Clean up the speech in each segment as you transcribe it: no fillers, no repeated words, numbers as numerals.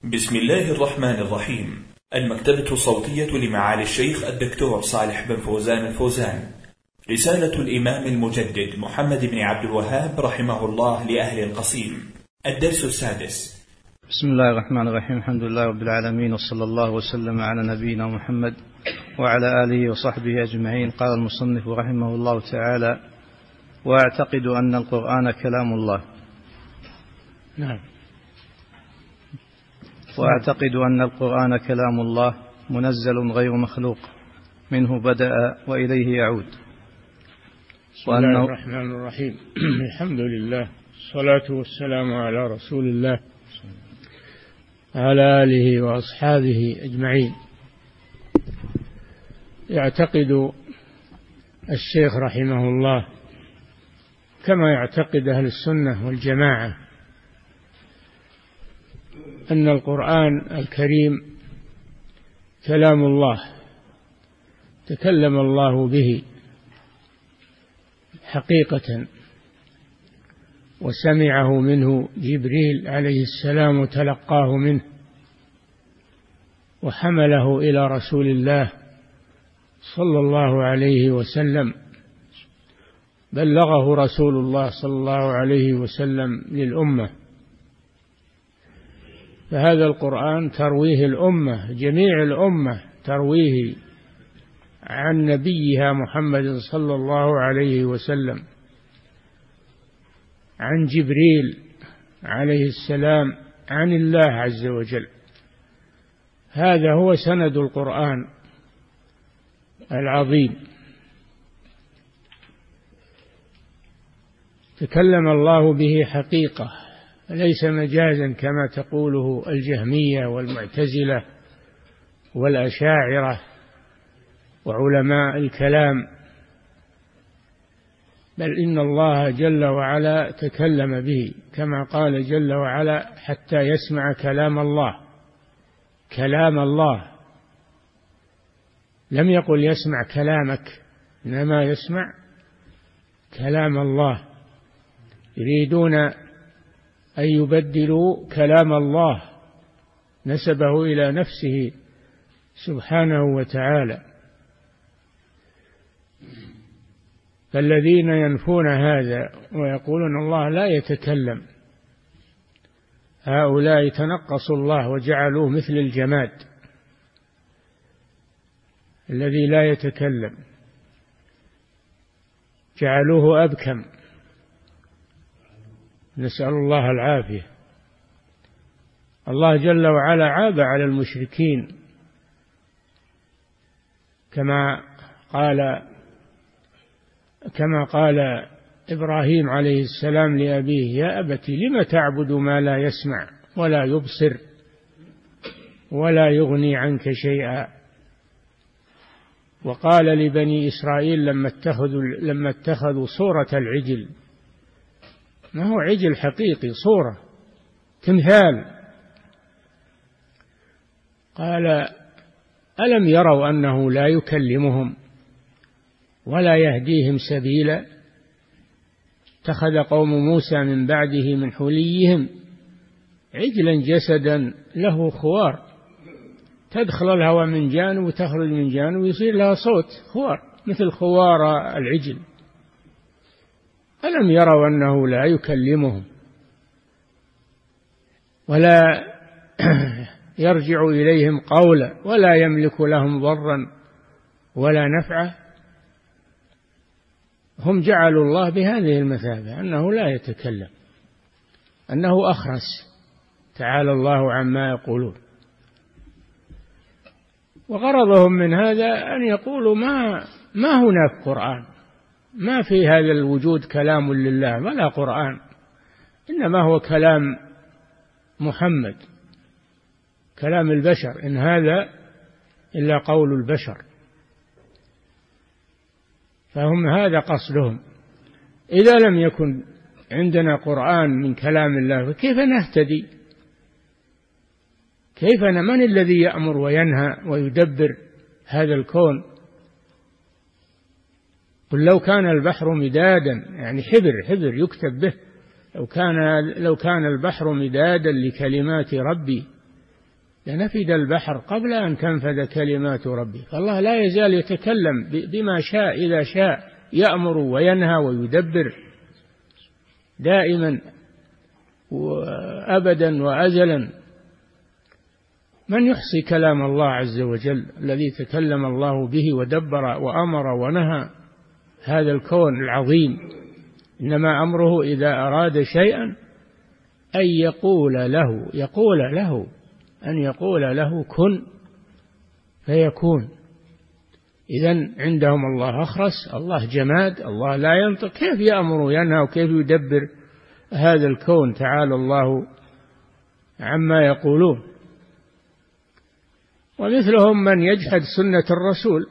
بسم الله الرحمن الرحيم. المكتبة الصوتية لمعالي الشيخ الدكتور صالح بن فوزان الفوزان. رسالة الإمام المجدد محمد بن عبد الوهاب رحمه الله لأهل القصيم. الدرس السادس. بسم الله الرحمن الرحيم. الحمد لله رب العالمين، وصلى الله وسلم على نبينا محمد وعلى آله وصحبه أجمعين. قال المصنف رحمه الله تعالى: وأعتقد أن القرآن كلام الله. نعم. وأعتقد أن القرآن كلام الله منزل غير مخلوق، منه بدأ وإليه يعود. بسم الله الرحمن الرحيم. الحمد لله، الصلاة والسلام على رسول الله على آله وأصحابه أجمعين. يعتقد الشيخ رحمه الله كما يعتقد أهل السنة والجماعة أن القرآن الكريم كلام الله، تكلم الله به حقيقة، وسمعه منه جبريل عليه السلام وتلقاه منه، وحمله إلى رسول الله صلى الله عليه وسلم، بلغه رسول الله صلى الله عليه وسلم للأمة. فهذا القرآن ترويه الأمة، جميع الأمة ترويه عن نبيها محمد صلى الله عليه وسلم، عن جبريل عليه السلام، عن الله عز وجل. هذا هو سند القرآن العظيم. تكلم الله به حقيقة، ليس مجازا كما تقوله الجهمية والمعتزلة والأشاعرة وعلماء الكلام، بل إن الله جل وعلا تكلم به كما قال جل وعلا: حتى يسمع كلام الله. كلام الله، لم يقل يسمع كلامك، إنما يسمع كلام الله. يريدون أن يبدلوا كلام الله، نسبه إلى نفسه سبحانه وتعالى. فالذين ينفون هذا ويقولون الله لا يتكلم، هؤلاء تنقصوا الله وجعلوه مثل الجماد الذي لا يتكلم، جعلوه أبكم، نسأل الله العافية. الله جل وعلا عاب على المشركين كما قال إبراهيم عليه السلام لأبيه: يا أبت لم تعبد ما لا يسمع ولا يبصر ولا يغني عنك شيئا. وقال لبني إسرائيل لما اتخذوا صورة العجل، ما هو عجل حقيقي، صورة تمثال، قال: ألم يروا أنه لا يكلمهم ولا يهديهم سبيلا. اتخذ قوم موسى من بعده من حليهم عجلا جسدا له خوار، تدخل الهواء من جانب وتخرج من جانب ويصير لها صوت خوار مثل خوار العجل. ألم يروا أنه لا يكلمهم ولا يرجع إليهم قولا ولا يملك لهم ضرا ولا نفعا. هم جعلوا الله بهذه المثابة، أنه لا يتكلم، أنه أخرس، تعالى الله عما يقولون. وغرضهم من هذا أن يقولوا ما هناك قرآن، ما في هذا الوجود كلام لله ولا قرآن، إنما هو كلام محمد، كلام البشر، إن هذا إلا قول البشر. فهم هذا قصدهم. إذا لم يكن عندنا قرآن من كلام الله فكيف نهتدي؟ من الذي يأمر وينهى ويدبر هذا الكون؟ قل لو كان البحر مدادا، يعني حبر يكتب به، لو كان البحر مدادا لكلمات ربي لنفد البحر قبل أن تنفد كلمات ربي. فالله لا يزال يتكلم بما شاء إذا شاء، يأمر وينهى ويدبر دائما وأبدا وأزلا. من يحصي كلام الله عز وجل الذي تكلم الله به ودبر وأمر ونهى هذا الكون العظيم؟ إنما أمره إذا أراد شيئا أن يقول له كن فيكون. إذن عندهم الله أخرس، الله جماد، الله لا ينطق، كيف يأمر وينهى وكيف يدبر هذا الكون؟ تعالى الله عما يقولون. ومثلهم من يجحد سنة الرسول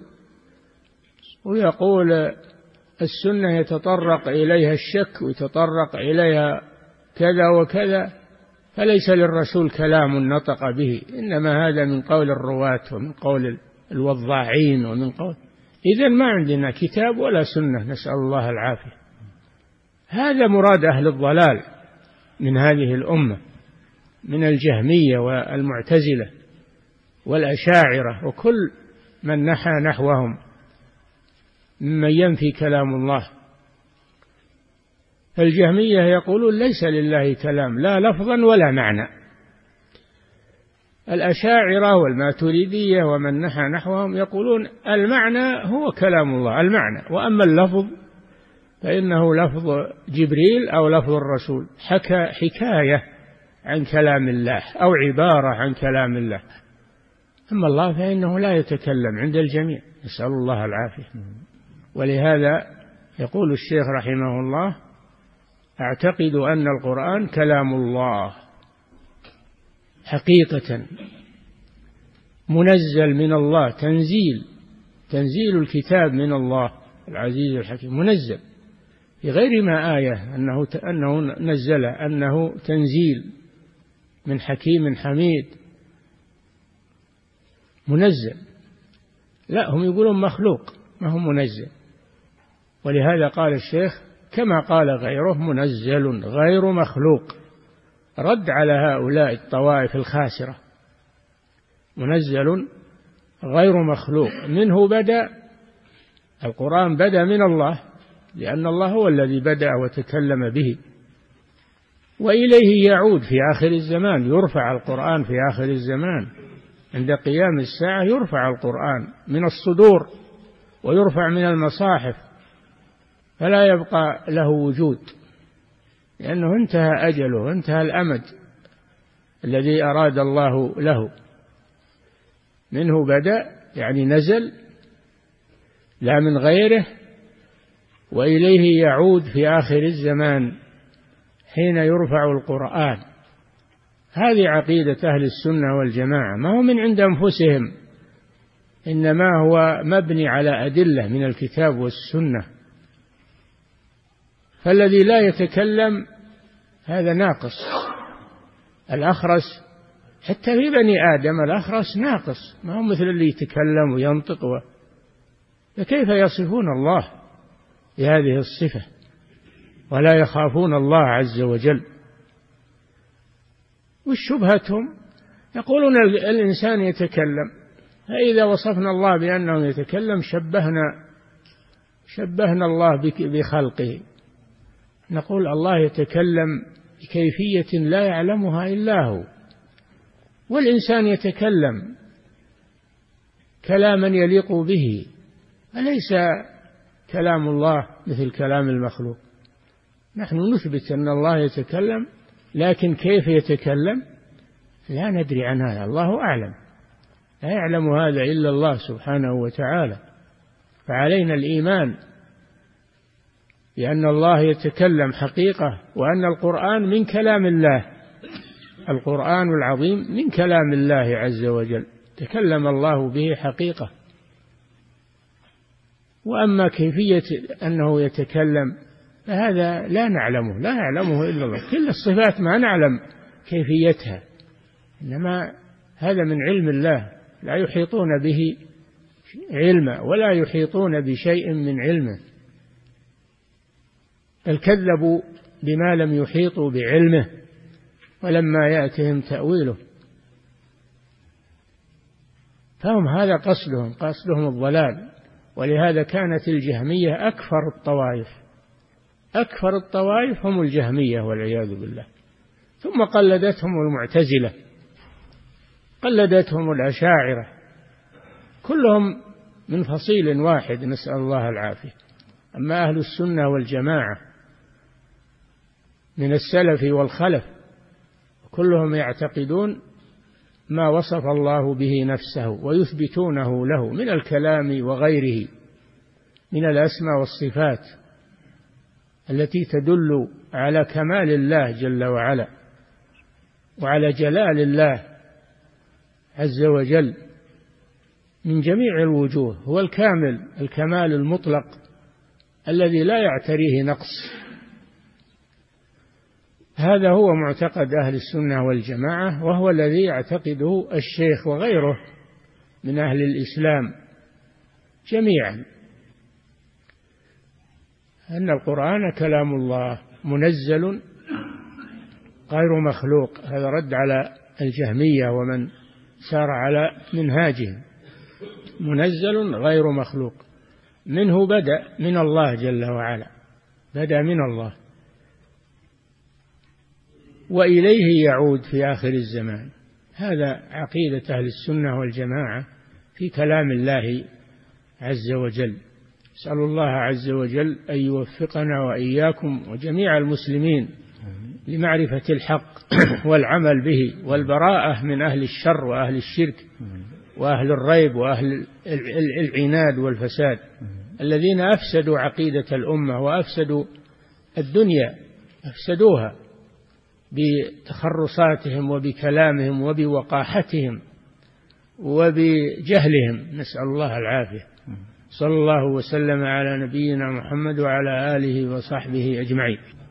ويقول السنة يتطرق إليها الشك ويتطرق إليها كذا وكذا، فليس للرسول كلام نطق به، إنما هذا من قول الرواة ومن قول الوضاعين ومن قول. إذن ما عندنا كتاب ولا سنة، نسأل الله العافية. هذا مراد أهل الضلال من هذه الأمة، من الجهمية والمعتزلة والأشاعرة وكل من نحى نحوهم ممن ينفي كلام الله. الجهمية يقولون ليس لله كلام لا لفظا ولا معنى. الأشاعرة والماتريدية ومن نحى نحوهم يقولون المعنى هو كلام الله، المعنى، وأما اللفظ فإنه لفظ جبريل أو لفظ الرسول، حكاية عن كلام الله أو عبارة عن كلام الله. أما الله فإنه لا يتكلم عند الجميع، نسأل الله العافية. ولهذا يقول الشيخ رحمه الله: أعتقد أن القرآن كلام الله حقيقة، منزل من الله، تنزيل الكتاب من الله العزيز الحكيم، منزل في غير ما آية أنه نزل، أنه تنزيل من حكيم حميد منزل. لا، هم يقولون مخلوق، ما هو منزل. ولهذا قال الشيخ كما قال غيره: منزل غير مخلوق، رد على هؤلاء الطوائف الخاسرة. منزل غير مخلوق، منه بدأ القرآن، بدأ من الله، لأن الله هو الذي بدأ وتكلم به، وإليه يعود في آخر الزمان. يرفع القرآن في آخر الزمان، عند قيام الساعة يرفع القرآن من الصدور ويرفع من المصاحف، فلا يبقى له وجود، لأنه انتهى أجله، انتهى الأمد الذي أراد الله له. منه بدأ يعني نزل، لا من غيره، وإليه يعود في آخر الزمان حين يرفع القرآن. هذه عقيدة أهل السنة والجماعة، ما هو من عند أنفسهم، إنما هو مبني على أدلة من الكتاب والسنة. فالذي لا يتكلم هذا ناقص. الأخرس حتى في بني آدم الأخرس ناقص، ما هو مثل اللي يتكلم وينطق فكيف يصفون الله بهذه الصفة ولا يخافون الله عز وجل؟ وشبهتهم يقولون الإنسان يتكلم، فإذا وصفنا الله بأنه يتكلم شبهنا الله بخلقه. نقول الله يتكلم بكيفية لا يعلمها إلا هو، والإنسان يتكلم كلاما يليق به، أليس كلام الله مثل كلام المخلوق؟ نحن نثبت أن الله يتكلم، لكن كيف يتكلم لا ندري عن هذا، الله أعلم، لا يعلم هذا إلا الله سبحانه وتعالى. فعلينا الإيمان بأن الله يتكلم حقيقة، وأن القرآن من كلام الله، القرآن العظيم من كلام الله عز وجل، تكلم الله به حقيقة. وأما كيفية أنه يتكلم فهذا لا نعلمه، لا يعلمه إلا الله. كل الصفات ما نعلم كيفيتها، إنما هذا من علم الله، لا يحيطون به علما ولا يحيطون بشيء من علمه، بل كذبوا بما لم يحيطوا بعلمه ولما يأتهم تأويله. فهم هذا قصدهم الضلال. ولهذا كانت الجهمية أكفر الطوائف هم الجهمية والعياذ بالله. ثم قلدتهم المعتزلة، قلدتهم الأشاعرة، كلهم من فصيل واحد، نسأل الله العافية. أما أهل السنة والجماعة من السلف والخلف كلهم يعتقدون ما وصف الله به نفسه ويثبتونه له من الكلام وغيره من الأسماء والصفات التي تدل على كمال الله جل وعلا وعلى جلال الله عز وجل من جميع الوجوه. هو الكمال المطلق الذي لا يعتريه نقص. هذا هو معتقد أهل السنة والجماعة، وهو الذي يعتقده الشيخ وغيره من أهل الإسلام جميعا، أن القرآن كلام الله منزل غير مخلوق. هذا رد على الجهمية ومن سار على منهاجهم. منزل غير مخلوق، منه بدأ، من الله جل وعلا، بدأ من الله وإليه يعود في آخر الزمان. هذا عقيدة أهل السنة والجماعة في كلام الله عز وجل. أسأل الله عز وجل أن يوفقنا وإياكم وجميع المسلمين لمعرفة الحق والعمل به والبراءة من أهل الشر وأهل الشرك وأهل الريب وأهل العناد والفساد الذين أفسدوا عقيدة الأمة وأفسدوا الدنيا، أفسدوها بتخرصاتهم وبكلامهم وبوقاحتهم وبجهلهم، نسأل الله العافية. صلى الله وسلم على نبينا محمد وعلى آله وصحبه أجمعين.